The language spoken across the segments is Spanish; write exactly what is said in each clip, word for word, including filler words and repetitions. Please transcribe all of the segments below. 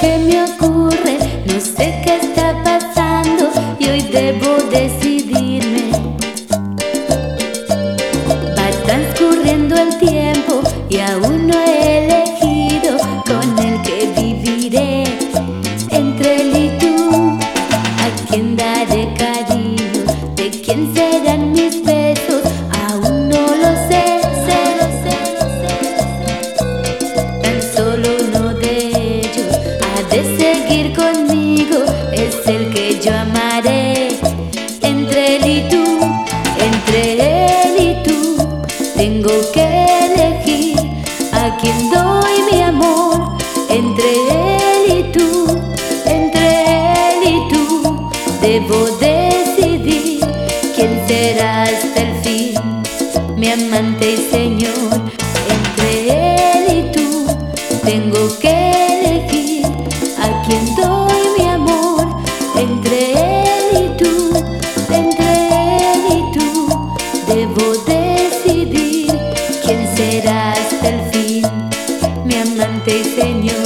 que me ocurre, no sé qué está pasando y hoy debo decidirme. Va transcurriendo el tiempo y aún no he elegido con el que viviré. Entre él y tú, ¿a quién daré cariño? ¿De quién serán mis besos? Aún no lo sé, sé, sé, sé, sé. Tan solo uno de ellos ha de seguir conmigo, es el que yo amaré. Entre él y tú, entre él y tú, tengo que elegir a quien doy mi amor. Entre él y tú, entre él y tú, debo decidir quién será hasta el fin, mi amante y señor. Entre él y tú, tengo que elegir a quien doy mi amor. Entre él y tú, entre él y tú, debo decidir quién será hasta el fin, mi amante y señor.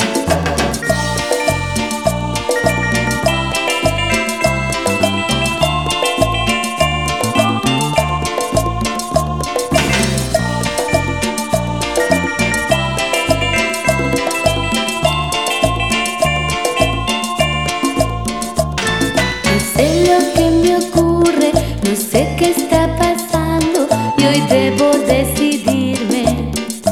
No sé qué está pasando y hoy debo decidirme.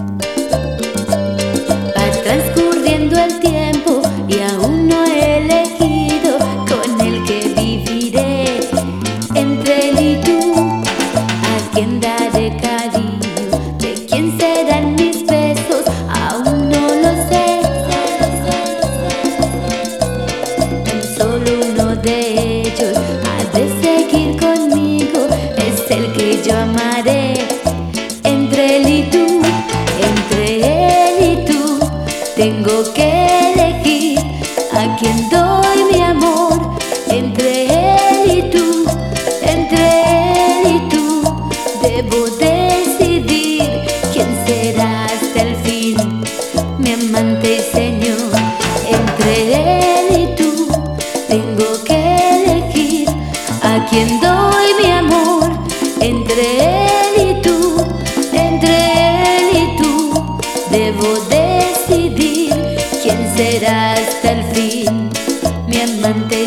Va transcurriendo el tiempo y aún no he elegido con el que viviré. Entre él y tú, ¿a quién daré cariño? ¿De quién serán mis besos? Aún no lo sé. Tan solo uno de ellos ha de seguir conmigo, es el que yo amaré. Entre él y tú, entre él y tú, tengo que elegir a quien doy mi amor. Entre él y tú, entre él y tú, debo decidir quién será hasta el fin, mi amante y señor. Entre él y tú, tengo que elegir a quien doy mi amor. Entre él y tú, entre él y tú, debo decidir quién será hasta el fin, mi amante